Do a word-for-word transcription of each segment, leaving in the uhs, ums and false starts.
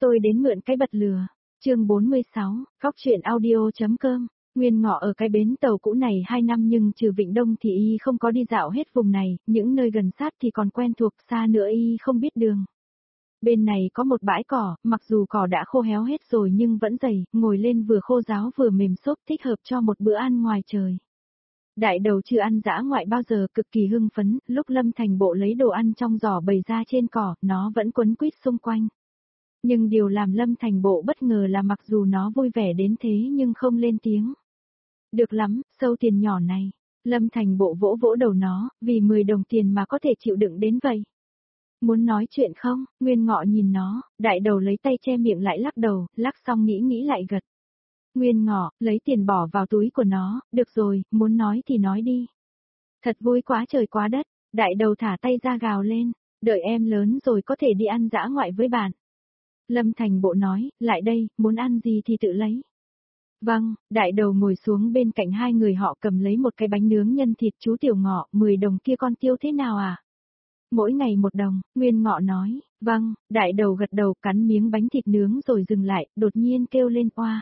Tôi đến mượn cái bật lửa. Chương bốn mươi sáu, Góc truyện audio.com. Nguyên Ngọ ở cái bến tàu cũ này hai năm nhưng trừ Vịnh Đông thì y không có đi dạo hết vùng này, những nơi gần sát thì còn quen thuộc, xa nữa y không biết đường. Bên này có một bãi cỏ, mặc dù cỏ đã khô héo hết rồi nhưng vẫn dày, ngồi lên vừa khô ráo vừa mềm xốp, thích hợp cho một bữa ăn ngoài trời. Đại đầu chưa ăn dã ngoại bao giờ, cực kỳ hưng phấn, lúc Lâm Thành Bộ lấy đồ ăn trong giỏ bày ra trên cỏ, nó vẫn quấn quýt xung quanh. Nhưng điều làm Lâm Thành Bộ bất ngờ là mặc dù nó vui vẻ đến thế nhưng không lên tiếng. Được lắm, sâu tiền nhỏ này. Lâm Thành Bộ vỗ vỗ đầu nó, vì mười đồng tiền mà có thể chịu đựng đến vậy. Muốn nói chuyện không? Nguyên Ngọ nhìn nó, đại đầu lấy tay che miệng lại lắc đầu, lắc xong nghĩ nghĩ lại gật. Nguyên Ngọ, lấy tiền bỏ vào túi của nó, được rồi, muốn nói thì nói đi. Thật vui quá trời quá đất, đại đầu thả tay ra gào lên, đợi em lớn rồi có thể đi ăn dã ngoại với bạn. Lâm Thành Bộ nói, lại đây, muốn ăn gì thì tự lấy. Vâng, đại đầu ngồi xuống bên cạnh hai người họ cầm lấy một cái bánh nướng nhân thịt. Chú Tiểu Ngọ, mười đồng kia con tiêu thế nào à? Mỗi ngày một đồng, Nguyên Ngọ nói, vâng, đại đầu gật đầu cắn miếng bánh thịt nướng rồi dừng lại, đột nhiên kêu lên oa.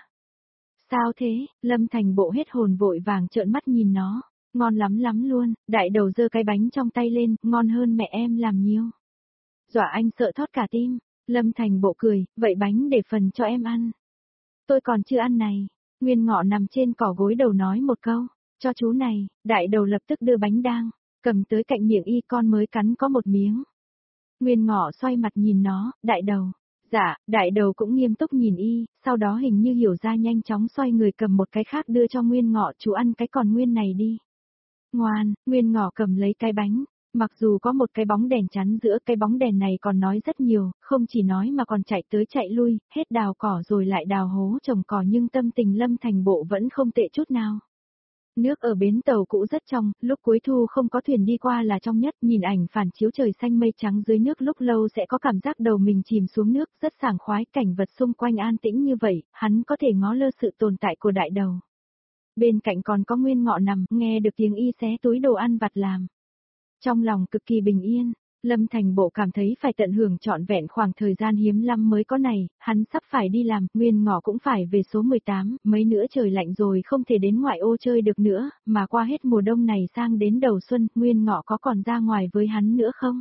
Sao thế? Lâm Thành Bộ hết hồn vội vàng trợn mắt nhìn nó, ngon lắm lắm luôn, đại đầu giơ cái bánh trong tay lên, ngon hơn mẹ em làm nhiều. Dọa anh sợ thót cả tim. Lâm Thành Bộ cười, vậy bánh để phần cho em ăn. Tôi còn chưa ăn này. Nguyên Ngọ nằm trên cỏ gối đầu nói một câu, cho chú này, đại đầu lập tức đưa bánh đang, cầm tới cạnh miệng y, con mới cắn có một miếng. Nguyên Ngọ xoay mặt nhìn nó, đại đầu. Dạ, đại đầu cũng nghiêm túc nhìn y, sau đó hình như hiểu ra nhanh chóng xoay người cầm một cái khác đưa cho Nguyên Ngọ, chú ăn cái còn nguyên này đi. Ngoan, Nguyên Ngọ cầm lấy cái bánh. Mặc dù có một cái bóng đèn chắn giữa, cái bóng đèn này còn nói rất nhiều, không chỉ nói mà còn chạy tới chạy lui, hết đào cỏ rồi lại đào hố trồng cỏ, nhưng tâm tình Lâm Thành Bộ vẫn không tệ chút nào. Nước ở bến tàu cũ rất trong, lúc cuối thu không có thuyền đi qua là trong nhất, nhìn ảnh phản chiếu trời xanh mây trắng dưới nước lúc lâu sẽ có cảm giác đầu mình chìm xuống nước, rất sảng khoái, cảnh vật xung quanh an tĩnh như vậy, hắn có thể ngó lơ sự tồn tại của đại đầu. Bên cạnh còn có Nguyên Ngọ nằm, nghe được tiếng y xé túi đồ ăn vặt làm. Trong lòng cực kỳ bình yên, Lâm Thành Bộ cảm thấy phải tận hưởng trọn vẹn khoảng thời gian hiếm lắm mới có này, hắn sắp phải đi làm, Nguyên Ngọ cũng phải về số mười tám, mấy nữa trời lạnh rồi không thể đến ngoại ô chơi được nữa, mà qua hết mùa đông này sang đến đầu xuân, Nguyên Ngọ có còn ra ngoài với hắn nữa không?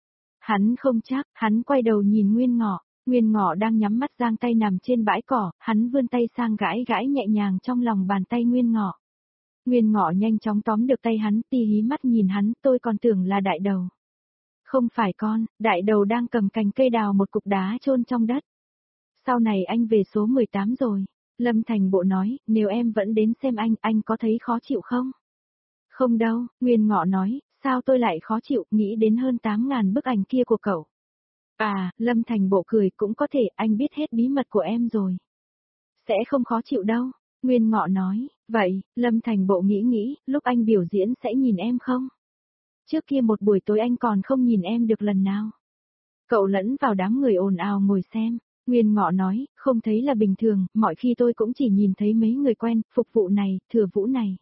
Hắn không chắc, hắn quay đầu nhìn Nguyên Ngọ, Nguyên Ngọ đang nhắm mắt giang tay nằm trên bãi cỏ, hắn vươn tay sang gãi gãi nhẹ nhàng trong lòng bàn tay Nguyên Ngọ. Nguyên Ngọ nhanh chóng tóm được tay hắn, tì hí mắt nhìn hắn, tôi còn tưởng là đại đầu. Không phải con, đại đầu đang cầm cành cây đào một cục đá chôn trong đất. Sau này anh về số mười tám rồi. Lâm Thành Bộ nói, nếu em vẫn đến xem anh, anh có thấy khó chịu không? Không đâu, Nguyên Ngọ nói, sao tôi lại khó chịu, nghĩ đến hơn tám ngàn bức ảnh kia của cậu. À, Lâm Thành Bộ cười, cũng có thể, anh biết hết bí mật của em rồi. Sẽ không khó chịu đâu. Nguyên Ngọ nói, vậy, Lâm Thành Bộ nghĩ nghĩ, lúc anh biểu diễn sẽ nhìn em không? Trước kia một buổi tối anh còn không nhìn em được lần nào. Cậu lẫn vào đám người ồn ào ngồi xem, Nguyên Ngọ nói, không thấy là bình thường, mọi khi tôi cũng chỉ nhìn thấy mấy người quen, phục vụ này, thừa vũ này.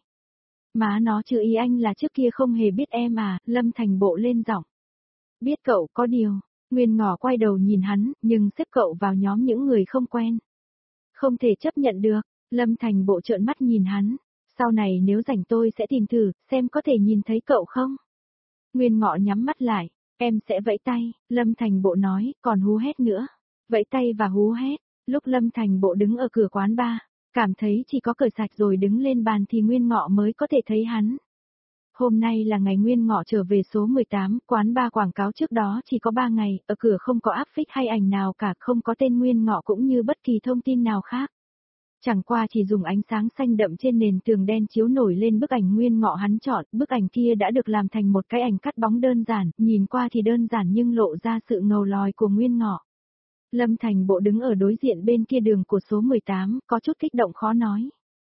Má nó chứ ý anh là trước kia không hề biết em à, Lâm Thành Bộ lên giọng. Biết cậu, có điều, Nguyên Ngọ quay đầu nhìn hắn, nhưng xếp cậu vào nhóm những người không quen. Không thể chấp nhận được. Lâm Thành Bộ trợn mắt nhìn hắn, sau này nếu rảnh tôi sẽ tìm thử, xem có thể nhìn thấy cậu không? Nguyên Ngọ nhắm mắt lại, em sẽ vẫy tay, Lâm Thành Bộ nói, còn hú hét nữa. Vẫy tay và hú hét, lúc Lâm Thành Bộ đứng ở cửa quán bar, cảm thấy chỉ có cởi sạch rồi đứng lên bàn thì Nguyên Ngọ mới có thể thấy hắn. Hôm nay là ngày Nguyên Ngọ trở về số mười tám, quán bar quảng cáo trước đó chỉ có ba ngày, ở cửa không có áp phích hay ảnh nào cả, không có tên Nguyên Ngọ cũng như bất kỳ thông tin nào khác. Chẳng qua chỉ dùng ánh sáng xanh đậm trên nền tường đen chiếu nổi lên bức ảnh Nguyên Ngọ hắn chọn, bức ảnh kia đã được làm thành một cái ảnh cắt bóng đơn giản, nhìn qua thì đơn giản nhưng lộ ra sự ngầu lòi của Nguyên Ngọ. Lâm Thành Bộ đứng ở đối diện bên kia đường của số mười tám, có chút kích động khó nói.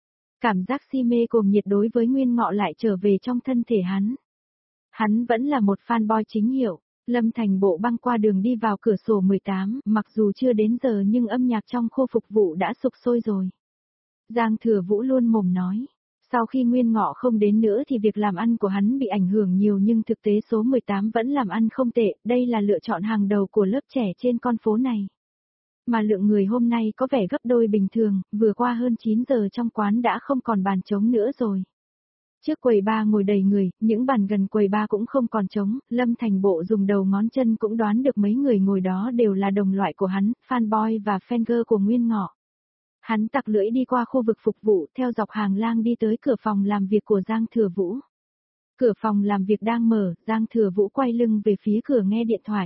Cảm giác si mê cuồng nhiệt đối với Nguyên Ngọ lại trở về trong thân thể hắn. Hắn vẫn là một fanboy chính hiệu. Lâm Thành Bộ băng qua đường đi vào cửa sổ mười tám, mặc dù chưa đến giờ nhưng âm nhạc trong khu phục vụ đã sục sôi rồi. Giang Thừa Vũ luôn mồm nói, sau khi Nguyên Ngọ không đến nữa thì việc làm ăn của hắn bị ảnh hưởng nhiều nhưng thực tế số mười tám vẫn làm ăn không tệ, đây là lựa chọn hàng đầu của lớp trẻ trên con phố này. Mà lượng người hôm nay có vẻ gấp đôi bình thường, vừa qua hơn chín giờ trong quán đã không còn bàn trống nữa rồi. Trước quầy ba ngồi đầy người, những bàn gần quầy ba cũng không còn trống, Lâm Thành Bộ dùng đầu ngón chân cũng đoán được mấy người ngồi đó đều là đồng loại của hắn, fanboy và fan của Nguyên Ngọ. Hắn tặc lưỡi đi qua khu vực phục vụ, theo dọc hàng lang đi tới cửa phòng làm việc của Giang Thừa Vũ. Cửa phòng làm việc đang mở, Giang Thừa Vũ quay lưng về phía cửa nghe điện thoại.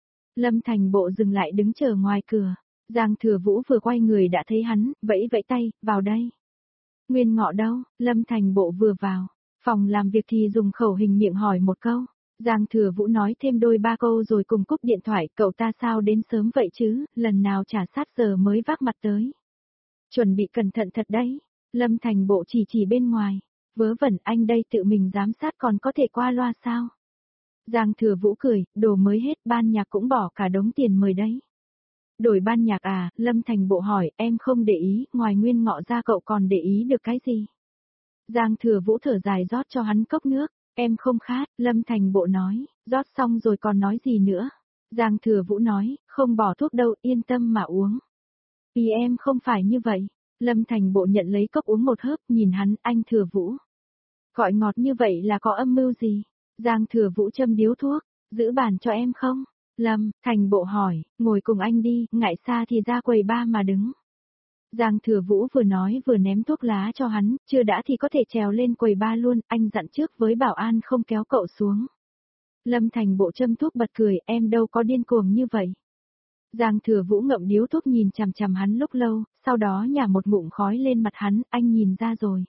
Lâm Thành Bộ dừng lại đứng chờ ngoài cửa. Giang Thừa Vũ vừa quay người đã thấy hắn, vẫy vẫy tay, vào đây. Nguyên Ngọ đâu? Lâm Thành Bộ vừa vào. Phòng làm việc thì dùng khẩu hình miệng hỏi một câu. Giang Thừa Vũ nói thêm đôi ba câu rồi cùng cúp điện thoại, cậu ta sao đến sớm vậy chứ, lần nào trả sát giờ mới vác mặt tới. Chuẩn bị cẩn thận thật đấy. Lâm Thành Bộ chỉ chỉ bên ngoài. Vớ vẩn anh đây tự mình giám sát còn có thể qua loa sao? Giang Thừa Vũ cười, đồ mới hết ban nhạc cũng bỏ cả đống tiền mời đấy. Đổi ban nhạc à, Lâm Thành Bộ hỏi, em không để ý, ngoài Nguyên Ngọ ra cậu còn để ý được cái gì? Giang Thừa Vũ thở dài rót cho hắn cốc nước, em không khát, Lâm Thành Bộ nói, rót xong rồi còn nói gì nữa? Giang Thừa Vũ nói, không bỏ thuốc đâu, yên tâm mà uống. Vì em không phải như vậy. Lâm Thành Bộ nhận lấy cốc uống một hớp, nhìn hắn, anh Thừa Vũ. Gọi ngọt như vậy là có âm mưu gì? Giang Thừa Vũ châm điếu thuốc, giữ bàn cho em không? Lâm Thành Bộ hỏi, ngồi cùng anh đi, ngại xa thì ra quầy ba mà đứng. Giang Thừa Vũ vừa nói vừa ném thuốc lá cho hắn, chưa đã thì có thể trèo lên quầy ba luôn, anh dặn trước với bảo an không kéo cậu xuống. Lâm Thành Bộ châm thuốc bật cười, em đâu có điên cuồng như vậy. Giang Thừa Vũ ngậm điếu thuốc nhìn chằm chằm hắn lúc lâu, sau đó nhả một ngụm khói lên mặt hắn, anh nhìn ra rồi.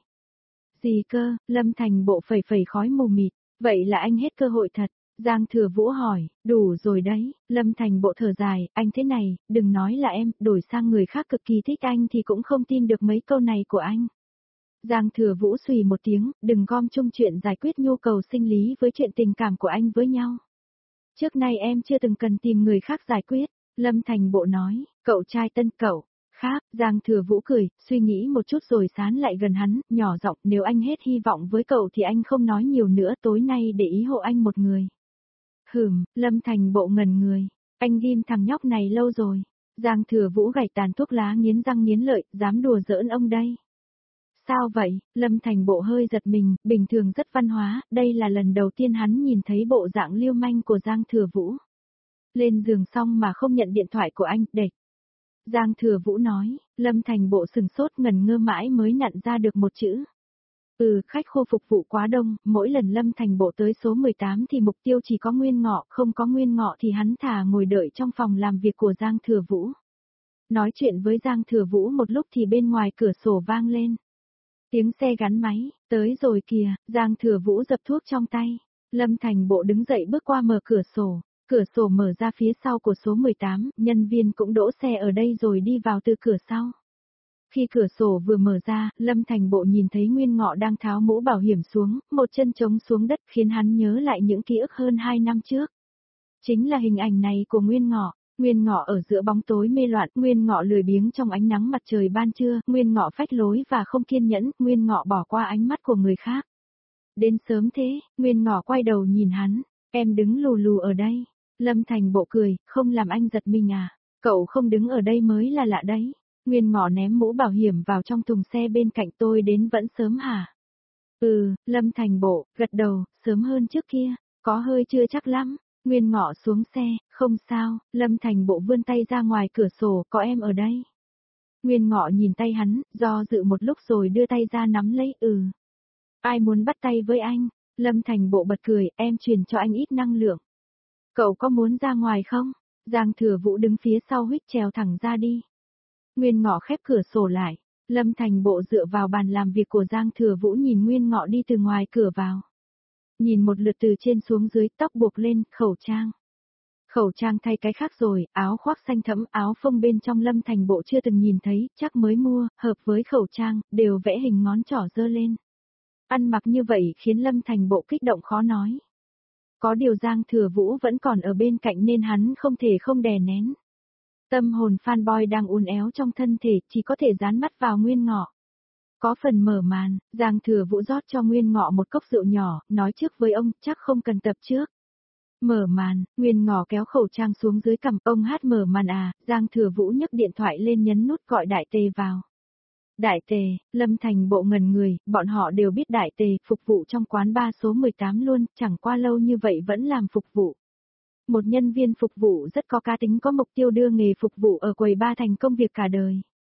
Gì cơ? Lâm Thành Bộ phẩy phẩy khói mù mịt, vậy là anh hết cơ hội thật. Giang Thừa Vũ hỏi, đủ rồi đấy, Lâm Thành Bộ thở dài, anh thế này, đừng nói là em, đổi sang người khác cực kỳ thích anh thì cũng không tin được mấy câu này của anh. Giang Thừa Vũ xùy một tiếng, đừng gom chung chuyện giải quyết nhu cầu sinh lý với chuyện tình cảm của anh với nhau. Trước nay em chưa từng cần tìm người khác giải quyết, Lâm Thành Bộ nói, cậu trai tân cậu. Khác, Giang Thừa Vũ cười, suy nghĩ một chút rồi sán lại gần hắn, nhỏ giọng, nếu anh hết hy vọng với cậu thì anh không nói nhiều nữa, tối nay để ý hộ anh một người. Hửm, Lâm Thành Bộ ngẩn người, anh ghim thằng nhóc này lâu rồi. Giang Thừa Vũ gảy tàn thuốc lá nghiến răng nghiến lợi, dám đùa giỡn ông đây. Sao vậy? Lâm Thành Bộ hơi giật mình, bình thường rất văn hóa, đây là lần đầu tiên hắn nhìn thấy bộ dạng lưu manh của Giang Thừa Vũ. Lên giường xong mà không nhận điện thoại của anh, đệt. Giang Thừa Vũ nói, Lâm Thành Bộ sừng sốt ngần ngơ mãi mới nhận ra được một chữ. Ừ, khách khu phục vụ quá đông, mỗi lần Lâm Thành Bộ tới số mười tám thì mục tiêu chỉ có Nguyên Ngọ, không có Nguyên Ngọ thì hắn thà ngồi đợi trong phòng làm việc của Giang Thừa Vũ. Nói chuyện với Giang Thừa Vũ một lúc thì bên ngoài cửa sổ vang lên. Tiếng xe gắn máy, tới rồi kìa, Giang Thừa Vũ dập thuốc trong tay. Lâm Thành Bộ đứng dậy bước qua mở cửa sổ. Cửa sổ mở ra phía sau của số mười tám, nhân viên cũng đỗ xe ở đây rồi đi vào từ cửa sau. Khi cửa sổ vừa mở ra, Lâm Thành Bộ nhìn thấy Nguyên Ngọ đang tháo mũ bảo hiểm xuống, một chân trống xuống đất khiến hắn nhớ lại những ký ức hơn hai năm trước. Chính là hình ảnh này của Nguyên Ngọ. Nguyên Ngọ ở giữa bóng tối mê loạn, Nguyên Ngọ lười biếng trong ánh nắng mặt trời ban trưa, Nguyên Ngọ phách lối và không kiên nhẫn, Nguyên Ngọ bỏ qua ánh mắt của người khác. Đến sớm thế, Nguyên Ngọ quay đầu nhìn hắn, em đứng lù lù ở đây. Lâm Thành Bộ cười, không làm anh giật mình à, cậu không đứng ở đây mới là lạ đấy. Nguyên Ngọ ném mũ bảo hiểm vào trong thùng xe bên cạnh tôi đến vẫn sớm hả? Ừ, Lâm Thành Bộ, gật đầu, sớm hơn trước kia, có hơi chưa chắc lắm. Nguyên Ngọ xuống xe, không sao, Lâm Thành Bộ vươn tay ra ngoài cửa sổ, có em ở đây. Nguyên Ngọ nhìn tay hắn, do dự một lúc rồi đưa tay ra nắm lấy, ừ. Ai muốn bắt tay với anh? Lâm Thành Bộ bật cười, em truyền cho anh ít năng lượng. Cậu có muốn ra ngoài không? Giang Thừa Vũ đứng phía sau huýt trèo thẳng ra đi. Nguyên Ngọ khép cửa sổ lại. Lâm Thành Bộ dựa vào bàn làm việc của Giang Thừa Vũ nhìn Nguyên Ngọ đi từ ngoài cửa vào. Nhìn một lượt từ trên xuống dưới, tóc buộc lên, khẩu trang. Khẩu trang thay cái khác rồi, áo khoác xanh thẫm, áo phông bên trong Lâm Thành Bộ chưa từng nhìn thấy, chắc mới mua, hợp với khẩu trang, đều vẽ hình ngón trỏ giơ lên. Ăn mặc như vậy khiến Lâm Thành Bộ kích động khó nói. Có điều Giang Thừa Vũ vẫn còn ở bên cạnh nên hắn không thể không đè nén. Tâm hồn fanboy đang uốn éo trong thân thể, chỉ có thể dán mắt vào Nguyên Ngọ. Có phần mở màn, Giang Thừa Vũ rót cho Nguyên Ngọ một cốc rượu nhỏ, nói trước với ông, chắc không cần tập trước. Mở màn, Nguyên Ngọ kéo khẩu trang xuống dưới cằm, ông hát mở màn à, Giang Thừa Vũ nhấc điện thoại lên nhấn nút gọi Đại Tề vào. Đại Tề, Lâm Thành Bộ ngần người, bọn họ đều biết Đại Tề phục vụ trong quán ba số mười tám luôn, chẳng qua lâu như vậy vẫn làm phục vụ. Một nhân viên phục vụ rất có cá tính, có mục tiêu đưa nghề phục vụ ở quầy ba thành công việc cả đời.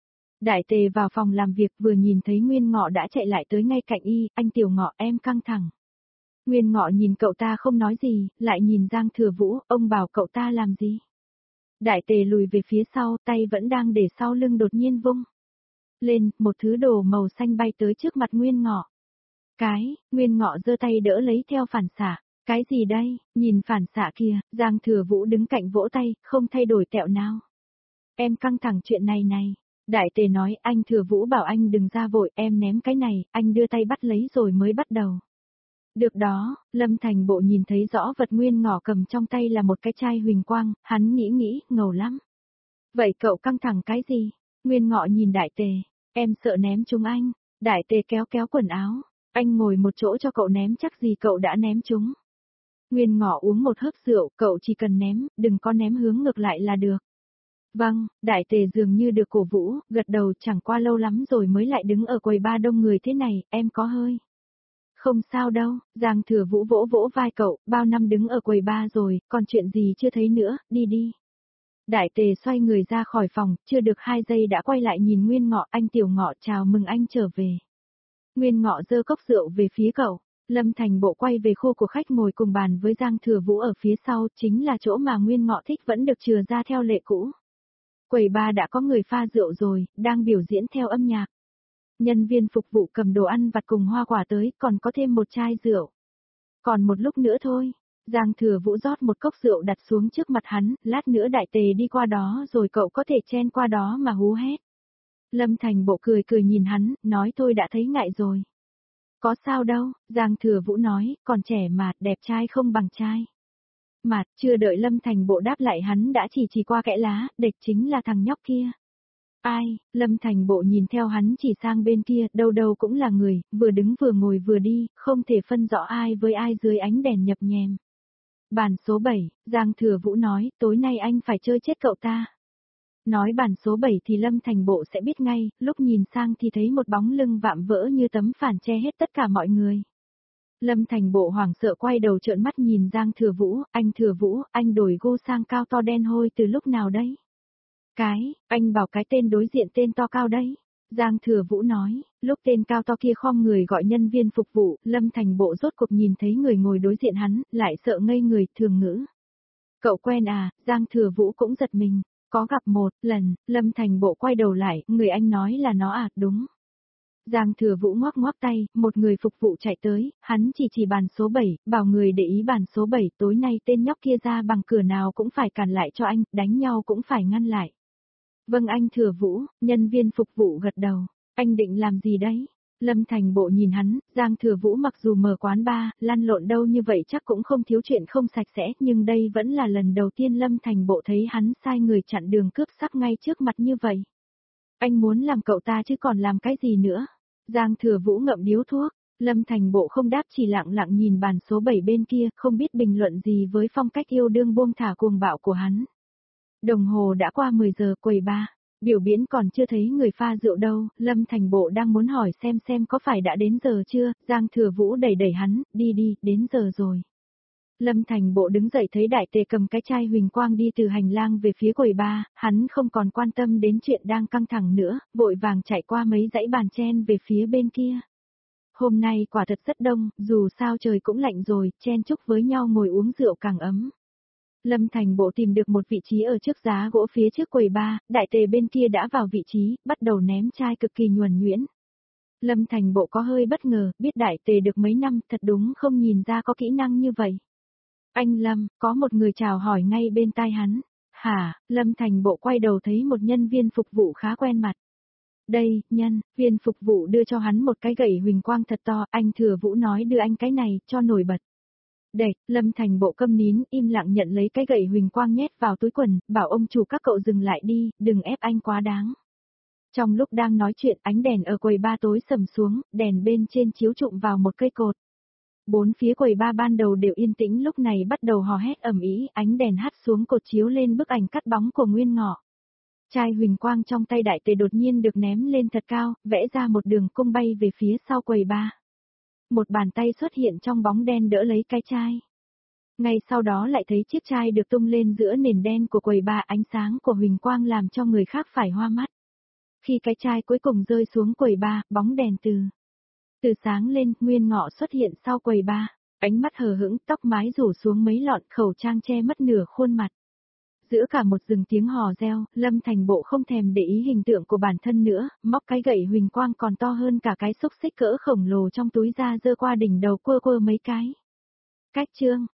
Đại Tề vào phòng làm việc vừa nhìn thấy Nguyên Ngọ đã chạy lại tới ngay cạnh y, anh Tiểu Ngọ em căng thẳng. Nguyên Ngọ nhìn cậu ta không nói gì, lại nhìn Giang Thừa Vũ, ông bảo cậu ta làm gì. Đại Tề lùi về phía sau, tay vẫn đang để sau lưng đột nhiên vung lên, một thứ đồ màu xanh bay tới trước mặt Nguyên Ngọ. Cái, Nguyên Ngọ giơ tay đỡ lấy theo phản xạ. Cái gì đây, nhìn phản xạ kia, Giang Thừa Vũ đứng cạnh vỗ tay, không thay đổi tẹo nào. Em căng thẳng chuyện này này. Đại Tề nói, anh Thừa Vũ bảo anh đừng ra vội, em ném cái này, anh đưa tay bắt lấy rồi mới bắt đầu. Được đó, Lâm Thành Bộ nhìn thấy rõ vật Nguyên Ngọ cầm trong tay là một cái chai huỳnh quang, hắn nghĩ nghĩ, ngầu lắm. Vậy cậu căng thẳng cái gì? Nguyên Ngọ nhìn Đại Tề, em sợ ném chúng anh. Đại Tề kéo kéo quần áo, anh ngồi một chỗ cho cậu ném, chắc gì cậu đã ném chúng. Nguyên Ngọ uống một hớp rượu, cậu chỉ cần ném, đừng có ném hướng ngược lại là được. Vâng, Đại Tề dường như được cổ vũ, gật đầu, chẳng qua lâu lắm rồi mới lại đứng ở quầy ba đông người thế này, em có hơi. Không sao đâu, Giang Thừa Vũ vỗ vỗ vai cậu, bao năm đứng ở quầy ba rồi, còn chuyện gì chưa thấy nữa, đi đi. Đại Tề xoay người ra khỏi phòng, chưa được hai giây đã quay lại nhìn Nguyên Ngọ, anh Tiểu Ngọ chào mừng anh trở về. Nguyên Ngọ giơ cốc rượu về phía cậu. Lâm Thành Bộ quay về khu của khách ngồi cùng bàn với Giang Thừa Vũ ở phía sau, chính là chỗ mà Nguyên Ngọ thích vẫn được chừa ra theo lệ cũ. Quầy ba đã có người pha rượu rồi, đang biểu diễn theo âm nhạc. Nhân viên phục vụ cầm đồ ăn vặt cùng hoa quả tới, còn có thêm một chai rượu. Còn một lúc nữa thôi. Giang Thừa Vũ rót một cốc rượu đặt xuống trước mặt hắn, lát nữa Đại Tề đi qua đó rồi cậu có thể chen qua đó mà hú hét. Lâm Thành Bộ cười cười nhìn hắn, nói tôi đã thấy ngại rồi. Có sao đâu, Giang Thừa Vũ nói, còn trẻ mà, đẹp trai không bằng trai. Mà, chưa đợi Lâm Thành Bộ đáp lại hắn đã chỉ chỉ qua kẽ lá, địch chính là thằng nhóc kia. Ai, Lâm Thành Bộ nhìn theo hắn chỉ sang bên kia, đâu đâu cũng là người, vừa đứng vừa ngồi vừa đi, không thể phân rõ ai với ai dưới ánh đèn nhập nhèm. Bàn số bảy, Giang Thừa Vũ nói, tối nay anh phải chơi chết cậu ta. Nói bàn số bảy thì Lâm Thành Bộ sẽ biết ngay, lúc nhìn sang thì thấy một bóng lưng vạm vỡ như tấm phản che hết tất cả mọi người. Lâm Thành Bộ hoảng sợ quay đầu trợn mắt nhìn Giang Thừa Vũ, anh Thừa Vũ, anh đổi gu sang cao to đen hôi từ lúc nào đấy? Cái, anh bảo cái tên đối diện tên to cao đấy. Giang Thừa Vũ nói, lúc tên cao to kia khom người gọi nhân viên phục vụ, Lâm Thành Bộ rốt cuộc nhìn thấy người ngồi đối diện hắn, lại sợ ngây người, thường ngữ. Cậu quen à, Giang Thừa Vũ cũng giật mình. Có gặp một lần, Lâm Thành Bộ quay đầu lại, người anh nói là nó à, đúng. Giang Thừa Vũ ngoắc ngoắc tay, một người phục vụ chạy tới, hắn chỉ chỉ bàn số bảy, bảo người để ý bàn số bảy, tối nay tên nhóc kia ra bằng cửa nào cũng phải cản lại cho anh, đánh nhau cũng phải ngăn lại. Vâng anh Thừa Vũ, nhân viên phục vụ gật đầu, anh định làm gì đấy? Lâm Thành Bộ nhìn hắn, Giang Thừa Vũ mặc dù mở quán bar, lăn lộn đâu như vậy chắc cũng không thiếu chuyện không sạch sẽ, nhưng đây vẫn là lần đầu tiên Lâm Thành Bộ thấy hắn sai người chặn đường cướp sắc ngay trước mặt như vậy. Anh muốn làm cậu ta chứ còn làm cái gì nữa? Giang Thừa Vũ ngậm điếu thuốc, Lâm Thành Bộ không đáp chỉ lặng lặng nhìn bàn số bảy bên kia, không biết bình luận gì với phong cách yêu đương buông thả cuồng bạo của hắn. Đồng hồ đã qua mười giờ, quầy ba. Biểu diễn còn chưa thấy người pha rượu đâu, Lâm Thành Bộ đang muốn hỏi xem xem có phải đã đến giờ chưa, Giang Thừa Vũ đẩy đẩy hắn, đi đi, đến giờ rồi. Lâm Thành Bộ đứng dậy thấy Đại Tề cầm cái chai huỳnh quang đi từ hành lang về phía quầy ba, hắn không còn quan tâm đến chuyện đang căng thẳng nữa, vội vàng chạy qua mấy dãy bàn chen về phía bên kia. Hôm nay quả thật rất đông, dù sao trời cũng lạnh rồi, chen chúc với nhau ngồi uống rượu càng ấm. Lâm Thành Bộ tìm được một vị trí ở trước giá gỗ phía trước quầy ba, Đại Tề bên kia đã vào vị trí, bắt đầu ném chai cực kỳ nhuần nhuyễn. Lâm Thành Bộ có hơi bất ngờ, biết Đại Tề được mấy năm, thật đúng không nhìn ra có kỹ năng như vậy. Anh Lâm, có một người chào hỏi ngay bên tai hắn. Hả, Lâm Thành Bộ quay đầu thấy một nhân viên phục vụ khá quen mặt. Đây, nhân, viên phục vụ đưa cho hắn một cái gậy huỳnh quang thật to, anh Thừa Vũ nói đưa anh cái này, cho nổi bật. Đệt, Lâm Thành Bộ câm nín, im lặng nhận lấy cái gậy huỳnh quang nhét vào túi quần, bảo ông chủ các cậu dừng lại đi, đừng ép anh quá đáng. Trong lúc đang nói chuyện, ánh đèn ở quầy ba tối sầm xuống, đèn bên trên chiếu trụng vào một cây cột. Bốn phía quầy ba ban đầu đều yên tĩnh lúc này bắt đầu hò hét ầm ĩ, ánh đèn hắt xuống cột chiếu lên bức ảnh cắt bóng của Nguyên Ngọ. Chai huỳnh quang trong tay đại tề đột nhiên được ném lên thật cao, vẽ ra một đường cung bay về phía sau quầy ba. Một bàn tay xuất hiện trong bóng đen đỡ lấy cái chai. Ngay sau đó lại thấy chiếc chai được tung lên giữa nền đen của quầy ba, ánh sáng của huỳnh quang làm cho người khác phải hoa mắt. Khi cái chai cuối cùng rơi xuống quầy ba, bóng đèn từ từ sáng lên, Nguyên Ngọ xuất hiện sau quầy ba, ánh mắt hờ hững, tóc mái rủ xuống mấy lọn, khẩu trang che mất nửa khuôn mặt. Giữa cả một rừng tiếng hò reo, Lâm Thành Bộ không thèm để ý hình tượng của bản thân nữa, móc cái gậy huỳnh quang còn to hơn cả cái xúc xích cỡ khổng lồ trong túi ra giơ qua đỉnh đầu quơ quơ mấy cái. Cách chương